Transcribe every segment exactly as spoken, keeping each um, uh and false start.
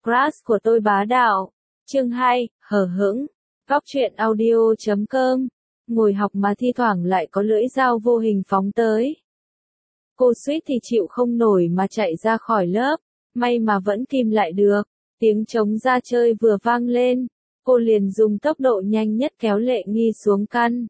Crush của tôi bá đạo. Chương hai, hờ hững. Góc truyện audio chấm com. Ngồi học mà thi thoảng lại có lưỡi dao vô hình phóng tới. Cô suýt thì chịu không nổi mà chạy ra khỏi lớp, may mà vẫn kìm lại được. Tiếng trống ra chơi vừa vang lên, cô liền dùng tốc độ nhanh nhất kéo Lệ Nghi xuống căn.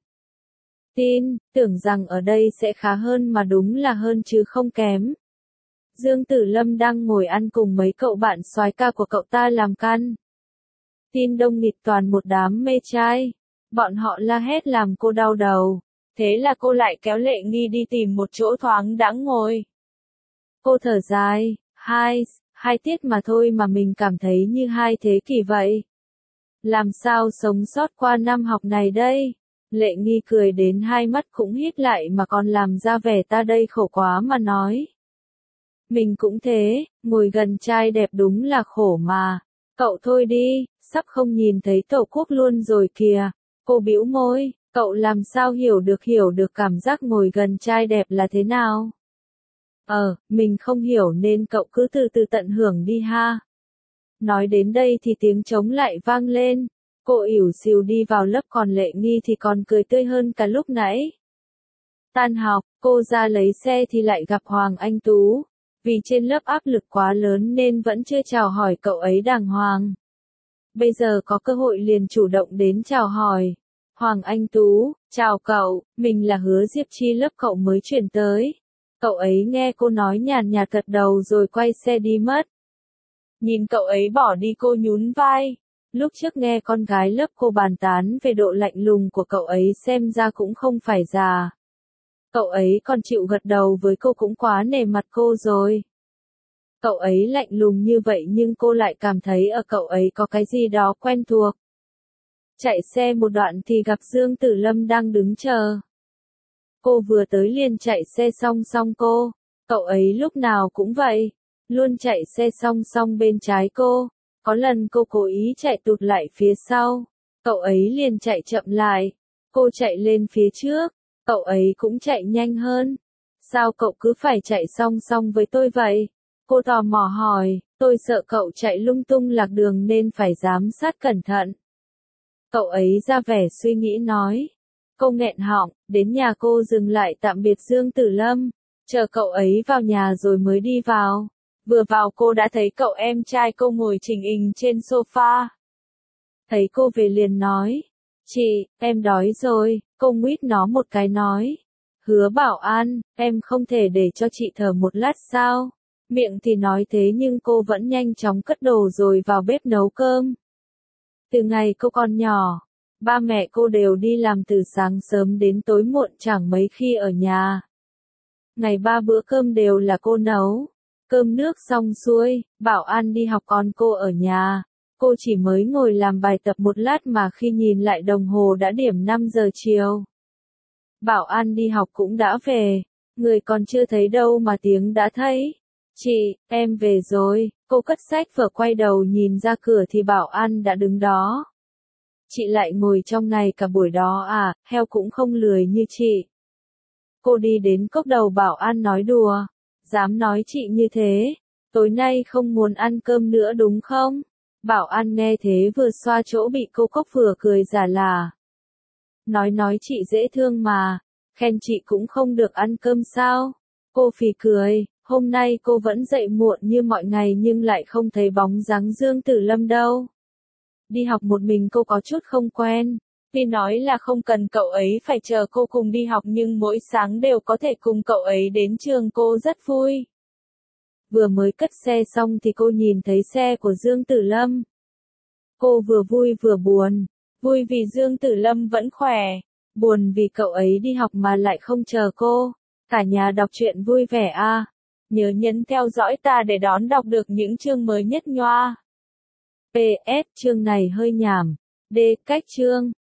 Tin, tưởng rằng ở đây sẽ khá hơn mà đúng là hơn chứ không kém. Dương Tử Lâm đang ngồi ăn cùng mấy cậu bạn soái ca của cậu ta làm căn. Tin đông nghịt toàn một đám mê trai. Bọn họ la hét làm cô đau đầu. Thế là cô lại kéo Lệ Nghi đi tìm một chỗ thoáng đãng ngồi. Cô thở dài, hai, hai tiết mà thôi mà mình cảm thấy như hai thế kỷ vậy. Làm sao sống sót qua năm học này đây? Lệ Nghi cười đến hai mắt cũng híp lại mà còn làm ra vẻ ta đây khổ quá mà nói. Mình cũng thế, ngồi gần trai đẹp đúng là khổ mà. Cậu thôi đi, sắp không nhìn thấy tổ quốc luôn rồi kìa. Cô bĩu môi, cậu làm sao hiểu được hiểu được cảm giác ngồi gần trai đẹp là thế nào? Ờ, mình không hiểu nên cậu cứ từ từ tận hưởng đi ha. Nói đến đây thì tiếng trống lại vang lên. Cô ỉu xìu đi vào lớp còn Lệ Nghi thì còn cười tươi hơn cả lúc nãy. Tan học, cô ra lấy xe thì lại gặp Hoàng Anh Tú. Vì trên lớp áp lực quá lớn nên vẫn chưa chào hỏi cậu ấy đàng hoàng. Bây giờ có cơ hội liền chủ động đến chào hỏi. Hoàng Anh Tú, chào cậu, mình là Hứa Diệp Chi lớp cậu mới chuyển tới. Cậu ấy nghe cô nói nhàn nhạt gật đầu rồi quay xe đi mất. Nhìn cậu ấy bỏ đi cô nhún vai. Lúc trước nghe con gái lớp cô bàn tán về độ lạnh lùng của cậu ấy xem ra cũng không phải già. Cậu ấy còn chịu gật đầu với cô cũng quá nể mặt cô rồi. Cậu ấy lạnh lùng như vậy nhưng cô lại cảm thấy ở cậu ấy có cái gì đó quen thuộc. Chạy xe một đoạn thì gặp Dương Tử Lâm đang đứng chờ. Cô vừa tới liền chạy xe song song cô. Cậu ấy lúc nào cũng vậy. Luôn chạy xe song song bên trái cô. Có lần cô cố ý chạy tụt lại phía sau. Cậu ấy liền chạy chậm lại. Cô chạy lên phía trước. Cậu ấy cũng chạy nhanh hơn. Sao cậu cứ phải chạy song song với tôi vậy? Cô tò mò hỏi, tôi sợ cậu chạy lung tung lạc đường nên phải giám sát cẩn thận. Cậu ấy ra vẻ suy nghĩ nói. Cô nghẹn họng, đến nhà cô dừng lại tạm biệt Dương Tử Lâm, chờ cậu ấy vào nhà rồi mới đi vào. Vừa vào cô đã thấy cậu em trai cô ngồi chình ình trên sofa. Thấy cô về liền nói, chị, em đói rồi, cô nguýt nó một cái nói. Hứa Bảo An, em không thể để cho chị thở một lát sao? Miệng thì nói thế nhưng cô vẫn nhanh chóng cất đồ rồi vào bếp nấu cơm. Từ ngày cô còn nhỏ, ba mẹ cô đều đi làm từ sáng sớm đến tối muộn chẳng mấy khi ở nhà. Ngày ba bữa cơm đều là cô nấu. Cơm nước xong xuôi, Bảo An đi học còn cô ở nhà. Cô chỉ mới ngồi làm bài tập một lát mà khi nhìn lại đồng hồ đã điểm năm giờ chiều. Bảo An đi học cũng đã về, người còn chưa thấy đâu mà tiếng đã thấy. Chị, em về rồi, cô cất sách vở quay đầu nhìn ra cửa thì Bảo An đã đứng đó. Chị lại ngồi trong này cả buổi đó à, heo cũng không lười như chị. Cô đi đến cốc đầu Bảo An nói đùa, dám nói chị như thế, tối nay không muốn ăn cơm nữa đúng không? Bảo An nghe thế vừa xoa chỗ bị cô cốc vừa cười giả là. Nói nói chị dễ thương mà, khen chị cũng không được ăn cơm sao? Cô phì cười, hôm nay cô vẫn dậy muộn như mọi ngày nhưng lại không thấy bóng dáng Dương Tử Lâm đâu. Đi học một mình cô có chút không quen. Tuy nói là không cần cậu ấy phải chờ cô cùng đi học nhưng mỗi sáng đều có thể cùng cậu ấy đến trường cô rất vui. Vừa mới cất xe xong thì cô nhìn thấy xe của Dương Tử Lâm. Cô vừa vui vừa buồn. Vui vì Dương Tử Lâm vẫn khỏe. Buồn vì cậu ấy đi học mà lại không chờ cô. Cả nhà đọc truyện vui vẻ à. Nhớ nhấn theo dõi ta để đón đọc được những chương mới nhất nhoa. pê ét chương này hơi nhảm. D. Cách chương.